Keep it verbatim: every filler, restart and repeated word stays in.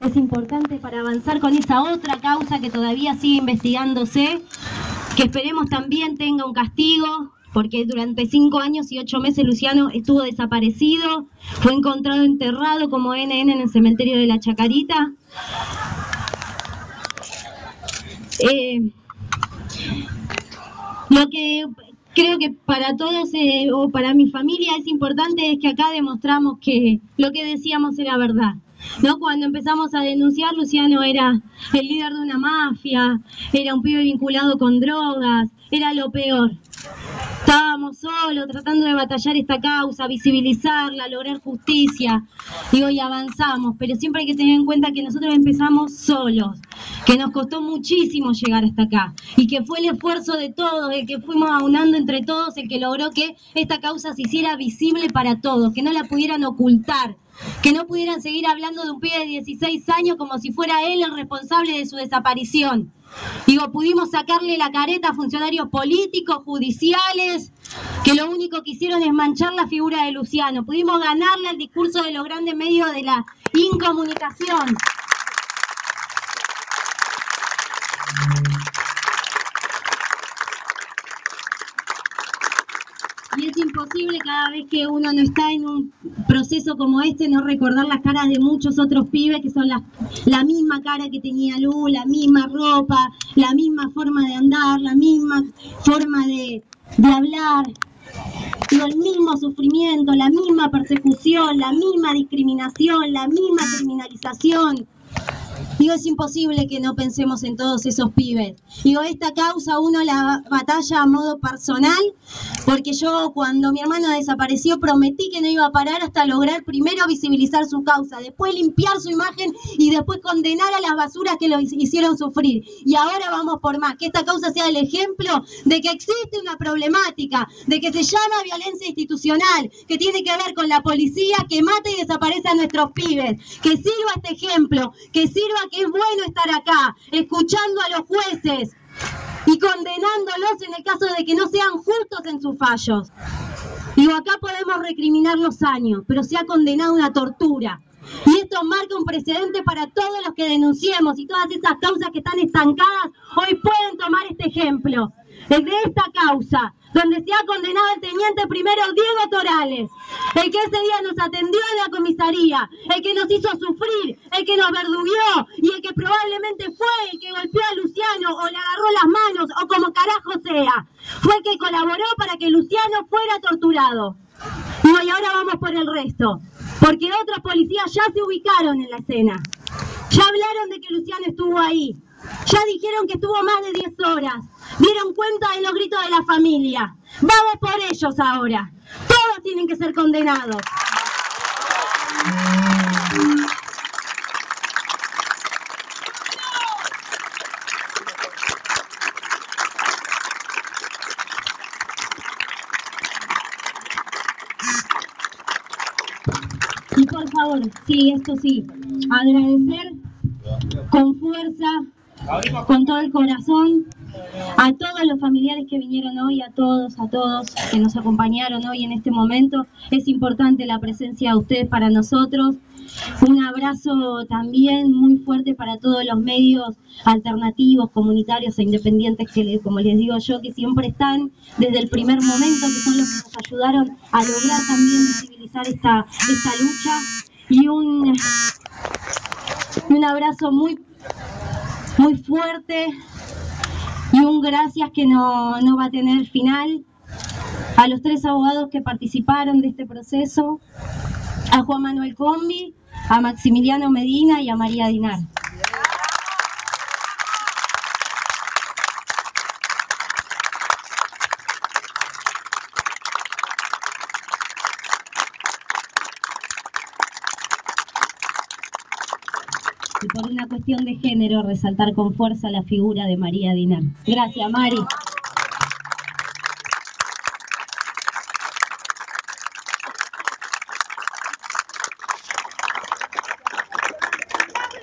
es importante para avanzar con esa otra causa que todavía sigue investigándose, que esperemos también tenga un castigo, porque durante cinco años y ocho meses Luciano estuvo desaparecido, fue encontrado enterrado como N N en el cementerio de la Chacarita. Eh, lo que creo que para todos eh, o para mi familia es importante es que acá demostramos que lo que decíamos era verdad, ¿no? Cuando empezamos a denunciar, Luciano era el líder de una mafia, era un pibe vinculado con drogas, era lo peor. Estábamos solos tratando de batallar esta causa, visibilizarla, lograr justicia, y hoy avanzamos, pero siempre hay que tener en cuenta que nosotros empezamos solos, que nos costó muchísimo llegar hasta acá, y que fue el esfuerzo de todos, el que fuimos aunando entre todos, el que logró que esta causa se hiciera visible para todos, que no la pudieran ocultar, que no pudieran seguir hablando de un pibe de dieciséis años como si fuera él el responsable de su desaparición. Digo, pudimos sacarle la careta a funcionarios políticos, judiciales, que lo único que hicieron es manchar la figura de Luciano. Pudimos ganarle al discurso de los grandes medios de la incomunicación. Y es imposible cada vez que uno no está en un proceso como este no recordar las caras de muchos otros pibes que son la, la misma cara que tenía Lu, la misma ropa, la misma forma de andar, la misma forma de, de hablar, digo, el mismo sufrimiento, la misma persecución, la misma discriminación, la misma criminalización. Digo, es imposible que no pensemos en todos esos pibes. Digo, esta causa uno la batalla a modo personal, porque yo cuando mi hermano desapareció prometí que no iba a parar hasta lograr primero visibilizar su causa, después limpiar su imagen y después condenar a las basuras que lo hicieron sufrir. Y ahora vamos por más, que esta causa sea el ejemplo de que existe una problemática, de que se llama violencia institucional, que tiene que ver con la policía que mata y desaparece a nuestros pibes, que sirva este ejemplo, que sirva que es bueno estar acá, escuchando a los jueces y condenándolos en el caso de que no sean justos en sus fallos. Digo, acá podemos recriminar los años, pero se ha condenado una tortura. Y esto marca un precedente para todos los que denunciemos, y todas esas causas que están estancadas hoy pueden tomar este ejemplo. Desde esta causa, donde se ha condenado al teniente primero Diego Torales, el que ese día nos atendió en la comisaría, el que nos hizo sufrir, el que nos verdugueó y el que probablemente fue el que golpeó a Luciano o le agarró las manos o como carajo sea, fue el que colaboró para que Luciano fuera torturado. Y ahora vamos por el resto, porque otros policías ya se ubicaron en la escena, ya hablaron de que Luciano estuvo ahí, ya dijeron que estuvo más de diez horas, dieron cuenta de los gritos de la familia. Vamos por ellos ahora. Todos tienen que ser condenados. Y por favor, sí, esto sí, agradecer con fuerza, con todo el corazón, a todos los familiares que vinieron hoy, a todos, a todos que nos acompañaron hoy en este momento. Es importante la presencia de ustedes para nosotros. Un abrazo también muy fuerte para todos los medios alternativos, comunitarios e independientes que, como les digo yo, que siempre están desde el primer momento, que son los que nos ayudaron a lograr también visibilizar esta, esta lucha. Y un, un abrazo muy, muy fuerte y un gracias que no, no va a tener final a los tres abogados que participaron de este proceso, a Juan Manuel Combi, a Maximiliano Medina y a María Dinar. Y por una cuestión de género, resaltar con fuerza la figura de María Dinar. Gracias, Mari.